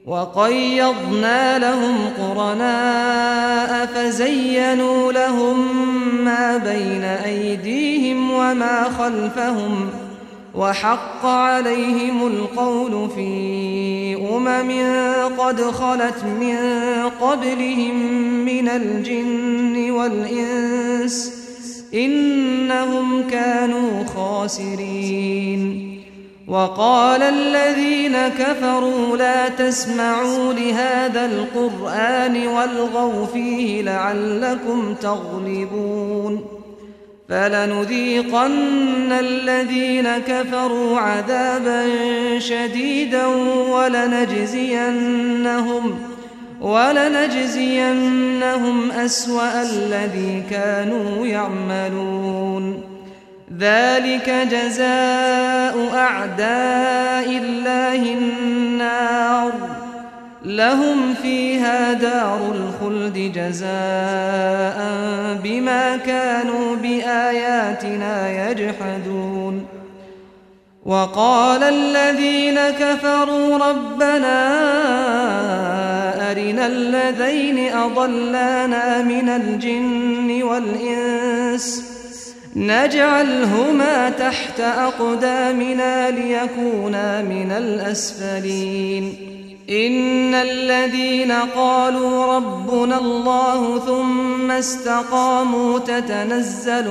وقيضنا لهم قرناء فزينوا لهم ما بين أيديهم وما خلفهم وحق عليهم القول في قد خلت من قبلهم من الجن والإنس إنهم كانوا خاسرين. وقال الذين كفروا لا تسمعوا لهذا القرآن والغوا فيه لعلكم تغلبون. فلنذيقن الذين كفروا عذابا شديدا ولنجزينهم أسوأ الذي كانوا يعملون. ذلك جزاء أعداء الله النار لهم فيها دار الخلد جزاء بما كانوا بآياتنا يجحدون. وقال الذين كفروا ربنا أرنا الذين أضلانا من الجن والإنس نجعلهما تحت أقدامنا ليكونا من الأسفلين. إن الذين قالوا ربنا الله ثم استقاموا تتنزل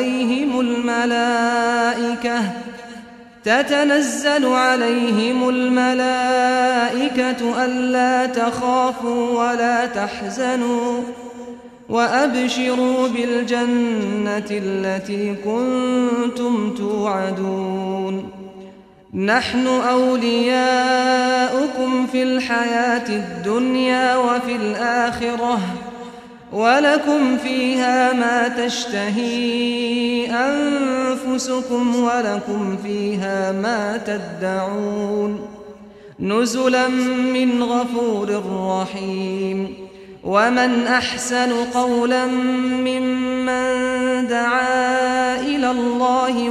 عليهم الملائكة ألا تخافوا ولا تحزنوا وأبشروا بالجنة التي كنتم توعدون. نحن أولياؤكم في الحياة الدنيا وفي الآخرة ولكم فيها ما تشتهي أنفسكم ولكم فيها ما تدعون نزلا من غفور رحيم. ومن أحسن قولا ممن دعا إلى الله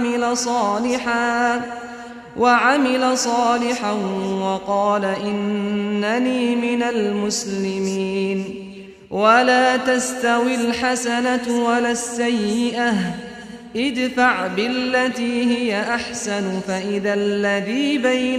وعمل صالحا وقال إنني من المسلمين. ولا تستوي الحسنة ولا السيئة ادفع بالتي هي أحسن فإذا الذي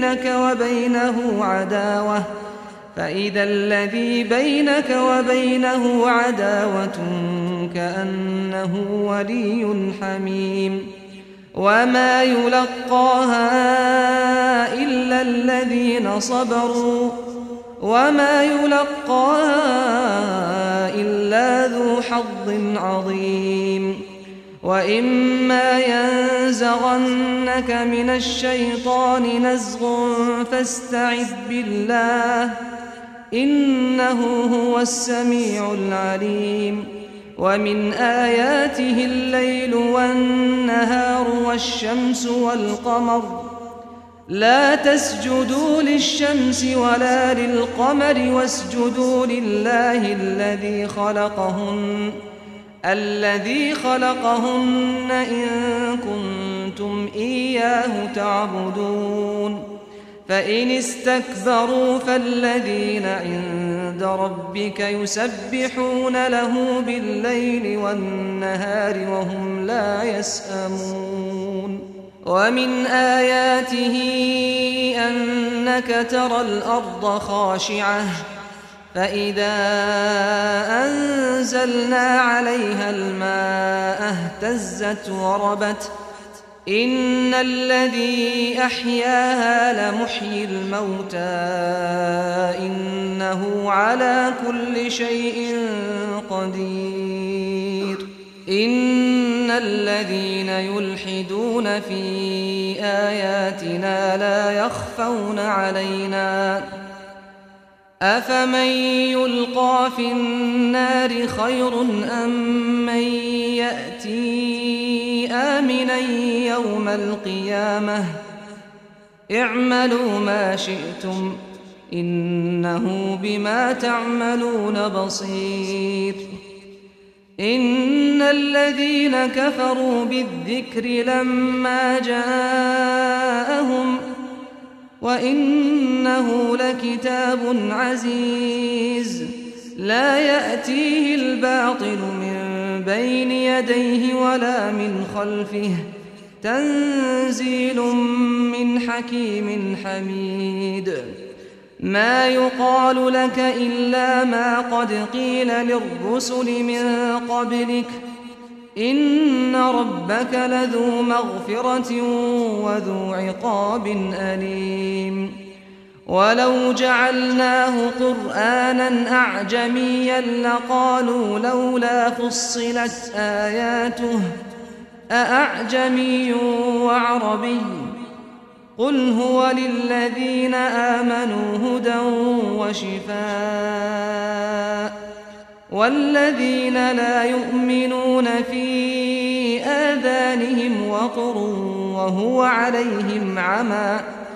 بينك وبينه عداوة كأنه ولي حميم. وما يلقاها إلا الذين صبروا وما يلقاها إلا ذو حظ عظيم. وإما ينزغنك من الشيطان نزغ فاستعذ بالله إنه هو السميع العليم. ومن آياته الليل والنهار والشمس والقمر لا تسجدوا للشمس ولا للقمر واسجدوا لله الذي خلقهن إن كنتم إياه تعبدون. فإن استكبروا فالذين عند ربك يسبحون له بالليل والنهار وهم لا يسأمون. ومن آياته أنك ترى الأرض خاشعة فإذا أنزلنا عليها الماء اهتزت وربت إن الذي أحياها لمحيي الموتى إنه على كل شيء قدير. إن الذين يلحدون في آياتنا لا يخفون علينا أفمن يلقى في النار خير أم من يأتي آمنا يوم القيامة اعملوا ما شئتم إنه بما تعملون بصير. إن الذين كفروا بالذكر لما جاءهم وإنه لكتاب عزيز لا يأتيه الباطل من بين يديه ولا من خلفه تنزيل من حكيم حميد ما يقال لك إلا ما قد قيل للرسل من قبلك إن ربك لذو مغفرة وذو عقاب أليم ولو جعلناه قرآنا أعجميا لقالوا لولا فصلت آياته أأعجمي وعربي قل هو للذين آمنوا هدى وشفاء والذين لا يؤمنون في آذانهم وقر وهو عليهم عمى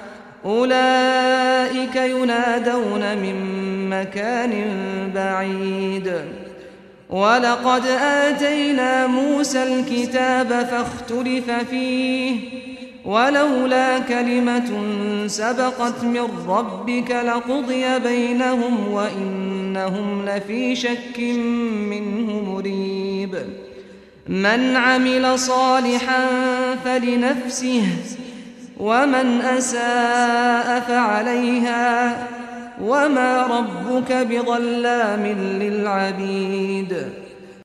أولئك ينادون من مكان بعيد ولقد آتينا موسى الكتاب فاختلف فيه ولولا كلمة سبقت من ربك لقضي بينهم وإنهم لفي شك منه مريب من عمل صالحا فلنفسه ومن أساء فعليها وما ربك بظلام للعبيد